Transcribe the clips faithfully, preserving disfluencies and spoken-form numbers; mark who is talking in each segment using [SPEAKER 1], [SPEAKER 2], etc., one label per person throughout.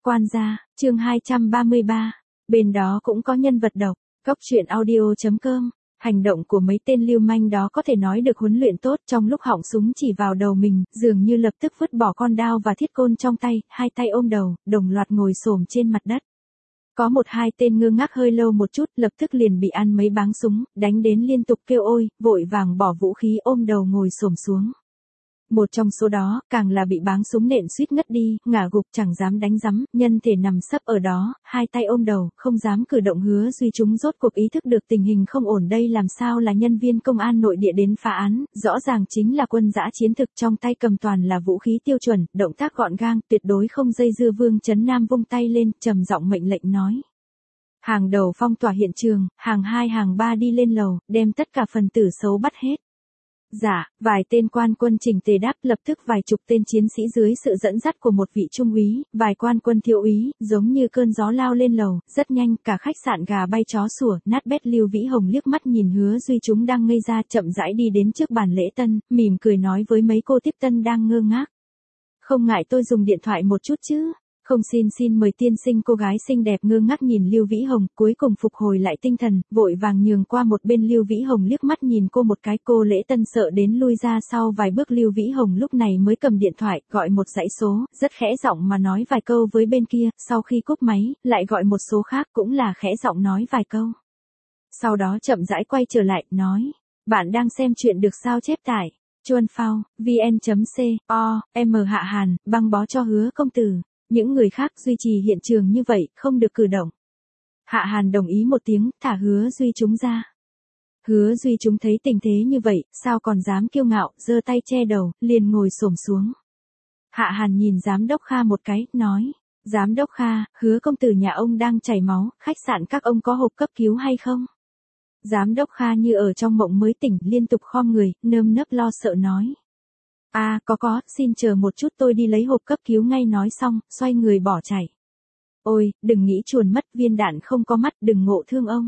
[SPEAKER 1] Quan gia, chương hai trăm ba mươi ba. Bên đó cũng có nhân vật độc. Cốc truyện audio chấm com. Hành động của mấy tên lưu manh đó có thể nói được huấn luyện tốt, trong lúc họng súng chỉ vào đầu mình, dường như lập tức vứt bỏ con đao và thiết côn trong tay, hai tay ôm đầu, đồng loạt ngồi xổm trên mặt đất. Có một hai tên ngơ ngác hơi lâu một chút, lập tức liền bị ăn mấy báng súng, đánh đến liên tục kêu ôi, vội vàng bỏ vũ khí ôm đầu ngồi xổm xuống. Một trong số đó, càng là bị báng súng nện suýt ngất đi, ngả gục chẳng dám đánh rắm, nhân thể nằm sấp ở đó, hai tay ôm đầu, không dám cử động. Hứa Duy chúng rốt cuộc ý thức được tình hình không ổn, đây làm sao là nhân viên công an nội địa đến phá án, rõ ràng chính là quân dã chiến thực, trong tay cầm toàn là vũ khí tiêu chuẩn, động tác gọn gàng, tuyệt đối không dây dưa. Vương Chấn Nam vung tay lên, trầm giọng mệnh lệnh nói. Hàng đầu phong tỏa hiện trường, hàng hai hàng ba đi lên lầu, đem tất cả phần tử xấu bắt hết. Dạ, vài tên quan quân chỉnh tề đáp, lập tức vài chục tên chiến sĩ dưới sự dẫn dắt của một vị trung úy, vài quan quân thiếu úy, giống như cơn gió lao lên lầu, rất nhanh, cả khách sạn gà bay chó sủa, nát bét. Lưu Vĩ Hồng liếc mắt nhìn Hứa Duy chúng đang ngây ra, chậm rãi đi đến trước bàn lễ tân, mỉm cười nói với mấy cô tiếp tân đang ngơ ngác. Không ngại tôi dùng điện thoại một chút chứ? Không, xin xin mời tiên sinh. Cô gái xinh đẹp ngơ ngác nhìn Lưu Vĩ Hồng, cuối cùng phục hồi lại tinh thần, vội vàng nhường qua một bên. Lưu Vĩ Hồng liếc mắt nhìn cô một cái, cô lễ tân sợ đến lui ra sau vài bước. Lưu Vĩ Hồng lúc này mới cầm điện thoại, gọi một dãy số, rất khẽ giọng mà nói vài câu với bên kia, sau khi cúp máy, lại gọi một số khác cũng là khẽ giọng nói vài câu. Sau đó chậm rãi quay trở lại, nói, bạn đang xem chuyện được sao chép tải, chuan phao, vn.co, m Hạ Hàn, băng bó cho Hứa công tử. Những người khác duy trì hiện trường như vậy, không được cử động. Hạ Hàn đồng ý một tiếng, thả Hứa Duy chúng ra. Hứa Duy chúng thấy tình thế như vậy, sao còn dám kiêu ngạo, giơ tay che đầu, liền ngồi xổm xuống. Hạ Hàn nhìn giám đốc Kha một cái, nói, giám đốc Kha, Hứa công tử nhà ông đang chảy máu, khách sạn các ông có hộp cấp cứu hay không? Giám đốc Kha như ở trong mộng mới tỉnh, liên tục khom người, nơm nớp lo sợ nói. À, có có, xin chờ một chút tôi đi lấy hộp cấp cứu ngay. Nói xong, xoay người bỏ chạy. Ôi, đừng nghĩ chuồn mất, viên đạn không có mắt, đừng ngộ thương ông.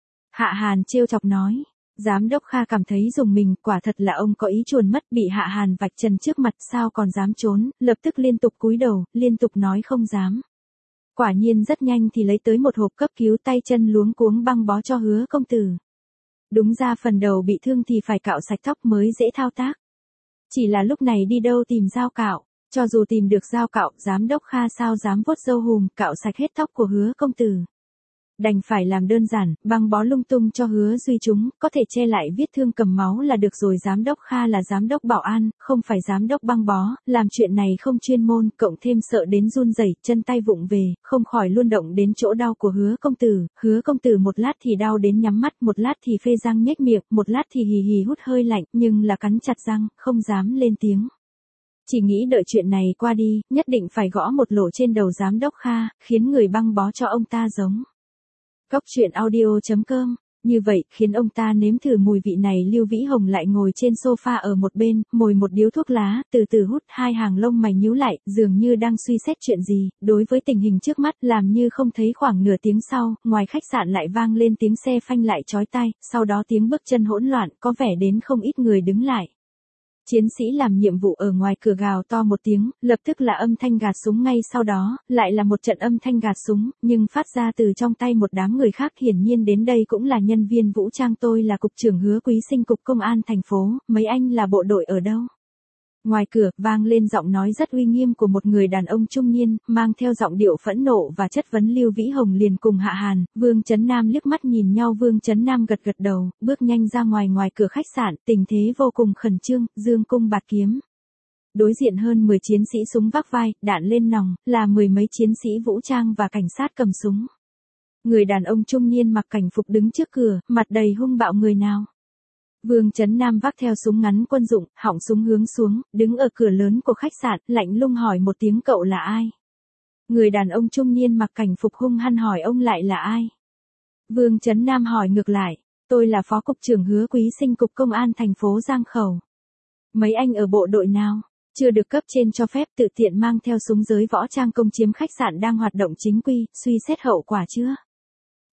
[SPEAKER 1] Hạ Hàn trêu chọc nói. Giám đốc Kha cảm thấy dùng mình, quả thật là ông có ý chuồn mất, bị Hạ Hàn vạch trần trước mặt, sao còn dám trốn, lập tức liên tục cúi đầu, liên tục nói không dám. Quả nhiên rất nhanh thì lấy tới một hộp cấp cứu, tay chân luống cuống băng bó cho Hứa công tử. Đúng ra phần đầu bị thương thì phải cạo sạch tóc mới dễ thao tác. Chỉ là lúc này đi đâu tìm dao cạo, cho dù tìm được dao cạo, giám đốc Kha sao dám vuốt râu hùm, cạo sạch hết tóc của Hứa công tử. Đành phải làm đơn giản, băng bó lung tung cho Hứa Duy chúng, có thể che lại vết thương cầm máu là được rồi. Giám đốc Kha là giám đốc bảo an, không phải giám đốc băng bó, làm chuyện này không chuyên môn, cộng thêm sợ đến run rẩy, chân tay vụng về, không khỏi luôn động đến chỗ đau của Hứa công tử. Hứa công tử một lát thì đau đến nhắm mắt, một lát thì phê răng nhếch miệng, một lát thì hì hì hút hơi lạnh, nhưng là cắn chặt răng, không dám lên tiếng. Chỉ nghĩ đợi chuyện này qua đi, nhất định phải gõ một lỗ trên đầu giám đốc Kha, khiến người băng bó cho ông ta giống. Cốc truyện audio chấm com. Như vậy, khiến ông ta nếm thử mùi vị này. Lưu Vĩ Hồng lại ngồi trên sofa ở một bên, mồi một điếu thuốc lá, từ từ hút, hai hàng lông mày nhíu lại, dường như đang suy xét chuyện gì, đối với tình hình trước mắt, làm như không thấy. Khoảng nửa tiếng sau, ngoài khách sạn lại vang lên tiếng xe phanh lại chói tai, sau đó tiếng bước chân hỗn loạn, có vẻ đến không ít người đứng lại. Chiến sĩ làm nhiệm vụ ở ngoài cửa gào to một tiếng, lập tức là âm thanh gạt súng, ngay sau đó, lại là một trận âm thanh gạt súng, nhưng phát ra từ trong tay một đám người khác, hiển nhiên đến đây cũng là nhân viên vũ trang. Tôi là cục trưởng Hứa Quý Sinh, cục công an thành phố, mấy anh là bộ đội ở đâu? Ngoài cửa, vang lên giọng nói rất uy nghiêm của một người đàn ông trung niên, mang theo giọng điệu phẫn nộ và chất vấn. Lưu Vĩ Hồng liền cùng Hạ Hàn, Vương Chấn Nam liếc mắt nhìn nhau. Vương Chấn Nam gật gật đầu, bước nhanh ra ngoài. Ngoài cửa khách sạn, tình thế vô cùng khẩn trương, dương cung bạt kiếm. Đối diện hơn mười chiến sĩ súng vác vai, đạn lên nòng, là mười mấy chiến sĩ vũ trang và cảnh sát cầm súng. Người đàn ông trung niên mặc cảnh phục đứng trước cửa, mặt đầy hung bạo. Người nào? Vương Chấn Nam vác theo súng ngắn quân dụng, họng súng hướng xuống, đứng ở cửa lớn của khách sạn, lạnh lùng hỏi một tiếng, cậu là ai? Người đàn ông trung niên mặc cảnh phục hung hăng hỏi, ông lại là ai? Vương Chấn Nam hỏi ngược lại, tôi là phó cục trưởng Hứa Quý Sinh, cục công an thành phố Giang Khẩu. Mấy anh ở bộ đội nào? Chưa được cấp trên cho phép tự tiện mang theo súng giới võ trang công chiếm khách sạn đang hoạt động chính quy, suy xét hậu quả chưa?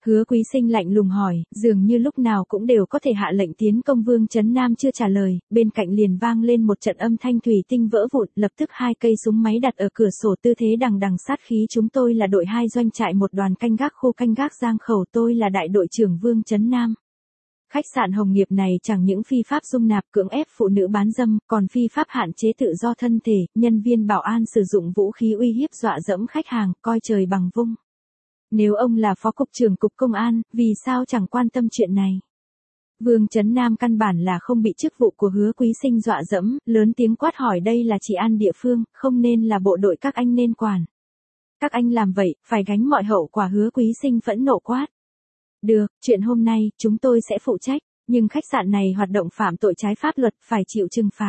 [SPEAKER 1] Hứa Quý Sinh lạnh lùng hỏi, dường như lúc nào cũng đều có thể hạ lệnh tiến công. Vương Chấn Nam chưa trả lời, bên cạnh liền vang lên một trận âm thanh thủy tinh vỡ vụn, lập tức hai cây súng máy đặt ở cửa sổ tư thế đằng đằng sát khí. Chúng tôi là đội hai doanh trại một đoàn canh gác khu canh gác Giang Khẩu, tôi là đại đội trưởng Vương Chấn Nam. Khách sạn Hồng Nghiệp này chẳng những phi pháp dung nạp cưỡng ép phụ nữ bán dâm, còn phi pháp hạn chế tự do thân thể, nhân viên bảo an sử dụng vũ khí uy hiếp dọa dẫm khách hàng, coi trời bằng vung. Nếu ông là phó cục trưởng cục công an, vì sao chẳng quan tâm chuyện này? Vương Chấn Nam căn bản là không bị chức vụ của Hứa Quý Sinh dọa dẫm, lớn tiếng quát hỏi, đây là trị an địa phương, không nên là bộ đội các anh nên quản. Các anh làm vậy, phải gánh mọi hậu quả. Hứa Quý Sinh phẫn nộ quát. Được, chuyện hôm nay, chúng tôi sẽ phụ trách, nhưng khách sạn này hoạt động phạm tội trái pháp luật, phải chịu trừng phạt.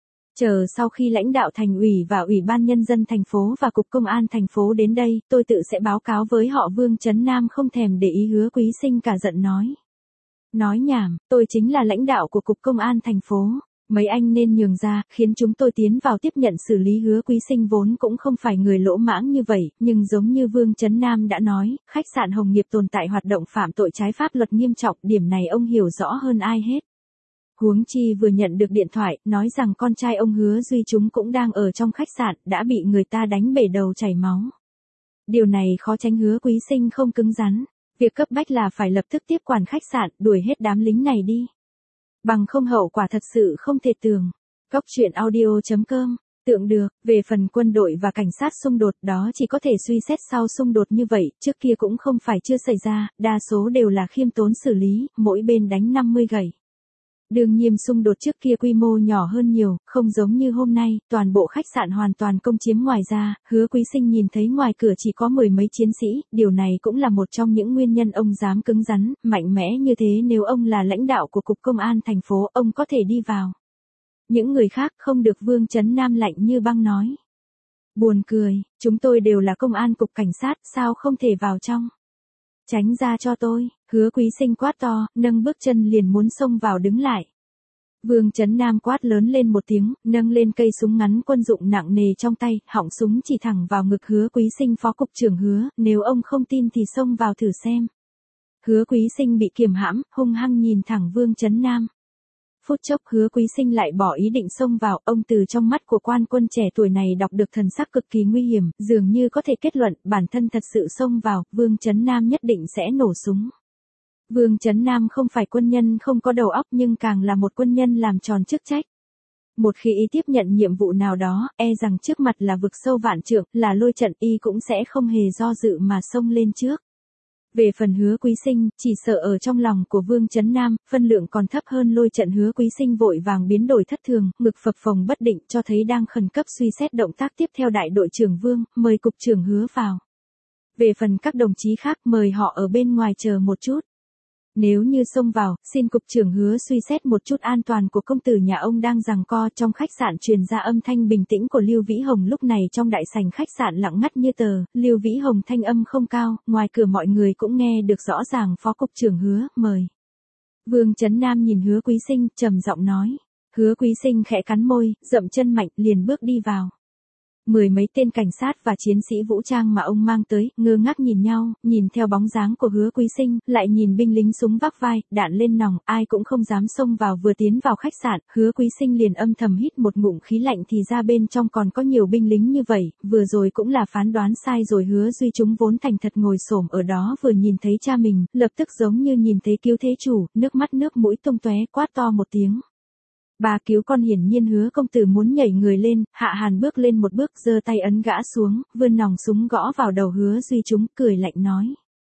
[SPEAKER 1] Chờ sau khi lãnh đạo thành ủy và ủy ban nhân dân thành phố và cục công an thành phố đến đây, tôi tự sẽ báo cáo với họ. Vương Chấn Nam không thèm để ý. Hứa Quý Sinh cả giận nói. Nói nhảm, tôi chính là lãnh đạo của cục công an thành phố. Mấy anh nên nhường ra, khiến chúng tôi tiến vào tiếp nhận xử lý. Hứa Quý Sinh vốn cũng không phải người lỗ mãng như vậy, nhưng giống như Vương Chấn Nam đã nói, khách sạn Hồng Nghiệp tồn tại hoạt động phạm tội trái pháp luật nghiêm trọng, điểm này ông hiểu rõ hơn ai hết. Huống chi vừa nhận được điện thoại, nói rằng con trai ông Hứa Duy Chúng cũng đang ở trong khách sạn, đã bị người ta đánh bể đầu chảy máu. Điều này khó tránh. Hứa Quý Sinh không cứng rắn, việc cấp bách là phải lập tức tiếp quản khách sạn, đuổi hết đám lính này đi. Bằng không hậu quả thật sự không thể tưởng. Góc truyện audio chấm com, tượng được, về phần quân đội và cảnh sát xung đột đó chỉ có thể suy xét sau xung đột như vậy, trước kia cũng không phải chưa xảy ra, đa số đều là khiêm tốn xử lý, mỗi bên đánh năm mươi gậy. Đương nhiên xung đột trước kia quy mô nhỏ hơn nhiều, không giống như hôm nay, toàn bộ khách sạn hoàn toàn công chiếm. Ngoài ra, Hứa Quý Sinh nhìn thấy ngoài cửa chỉ có mười mấy chiến sĩ, điều này cũng là một trong những nguyên nhân ông dám cứng rắn, mạnh mẽ như thế. Nếu ông là lãnh đạo của cục công an thành phố, ông có thể đi vào. Những người khác không được. Vương Chấn Nam lạnh như băng nói. Buồn cười, chúng tôi đều là công an cục cảnh sát, sao không thể vào trong? Tránh ra cho tôi. Hứa Quý Sinh quát to, nâng bước chân liền muốn xông vào. Đứng lại. Vương Chấn Nam quát lớn lên một tiếng, nâng lên cây súng ngắn quân dụng nặng nề trong tay, họng súng chỉ thẳng vào ngực Hứa Quý Sinh. Phó cục trưởng Hứa, nếu ông không tin thì xông vào thử xem. Hứa Quý Sinh bị kiềm hãm, hung hăng nhìn thẳng Vương Chấn Nam. Phút chốc Hứa Quý Sinh lại bỏ ý định xông vào, ông từ trong mắt của quan quân trẻ tuổi này đọc được thần sắc cực kỳ nguy hiểm, dường như có thể kết luận, bản thân thật sự xông vào, Vương Chấn Nam nhất định sẽ nổ súng. Vương Chấn Nam không phải quân nhân không có đầu óc nhưng càng là một quân nhân làm tròn chức trách. Một khi y tiếp nhận nhiệm vụ nào đó, e rằng trước mặt là vực sâu vạn trượng, là lôi trận, y cũng sẽ không hề do dự mà xông lên trước. Về phần Hứa Quý Sinh, chỉ sợ ở trong lòng của Vương Chấn Nam, phân lượng còn thấp hơn lôi trận. Hứa Quý Sinh vội vàng biến đổi thất thường, ngực phập phồng bất định, cho thấy đang khẩn cấp suy xét động tác tiếp theo. Đại đội trưởng Vương, mời cục trưởng Hứa vào. Về phần các đồng chí khác, mời họ ở bên ngoài chờ một chút. Nếu như xông vào, xin cục trưởng Hứa suy xét một chút an toàn của công tử nhà ông đang giằng co. Trong khách sạn truyền ra âm thanh bình tĩnh của Lưu Vĩ Hồng. Lúc này trong đại sảnh khách sạn lặng ngắt như tờ, Lưu Vĩ Hồng thanh âm không cao, ngoài cửa mọi người cũng nghe được rõ ràng. Phó cục trưởng Hứa, mời. Vương Chấn Nam nhìn Hứa Quý Sinh, trầm giọng nói. Hứa Quý Sinh khẽ cắn môi, dậm chân mạnh, liền bước đi vào. Mười mấy tên cảnh sát và chiến sĩ vũ trang mà ông mang tới, ngơ ngác nhìn nhau, nhìn theo bóng dáng của Hứa Quý Sinh, lại nhìn binh lính súng vác vai, đạn lên nòng, ai cũng không dám xông vào. Vừa tiến vào khách sạn, Hứa Quý Sinh liền âm thầm hít một ngụm khí lạnh, thì ra bên trong còn có nhiều binh lính như vậy, vừa rồi cũng là phán đoán sai rồi. Hứa Duy Chúng vốn thành thật ngồi xổm ở đó, vừa nhìn thấy cha mình, lập tức giống như nhìn thấy cứu thế chủ, nước mắt nước mũi tung tóe, quát to một tiếng. Bà cứu con. Hiển nhiên Hứa công tử muốn nhảy người lên, Hạ Hàn bước lên một bước, giơ tay ấn gã xuống, vươn nòng súng gõ vào đầu Hứa Duy Chúng, cười lạnh nói.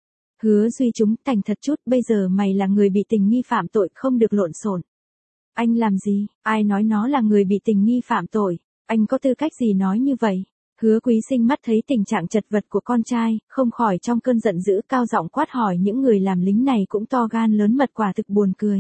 [SPEAKER 1] Hứa Duy Chúng, thành thật chút, bây giờ mày là người bị tình nghi phạm tội, không được lộn xộn. Anh làm gì? Ai nói nó là người bị tình nghi phạm tội? Anh có tư cách gì nói như vậy? Hứa Quý Sinh mắt thấy tình trạng chật vật của con trai, không khỏi trong cơn giận dữ cao giọng quát hỏi. Những người làm lính này cũng to gan lớn mật, quả thực buồn cười.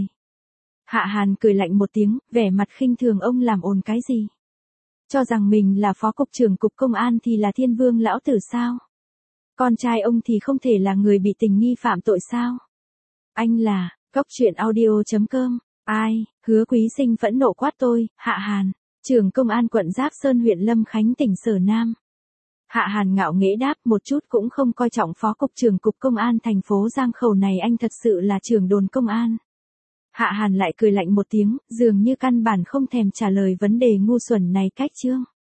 [SPEAKER 1] Hạ Hàn cười lạnh một tiếng, vẻ mặt khinh thường. Ông làm ồn cái gì? Cho rằng mình là phó cục trưởng cục công an thì là thiên vương lão tử sao? Con trai ông thì không thể là người bị tình nghi phạm tội sao? Anh là, góc truyện audio chấm com, ai? Hứa Quý Sinh phẫn nộ quát tôi, Hạ Hàn, trưởng công an quận Giáp Sơn huyện Lâm Khánh tỉnh Sở Nam. Hạ Hàn ngạo nghễ đáp, một chút cũng không coi trọng phó cục trưởng cục công an thành phố Giang Khẩu này, anh thật sự là trưởng đồn công an. Hạ Hàn lại cười lạnh một tiếng, dường như căn bản không thèm trả lời vấn đề ngu xuẩn này cách Trương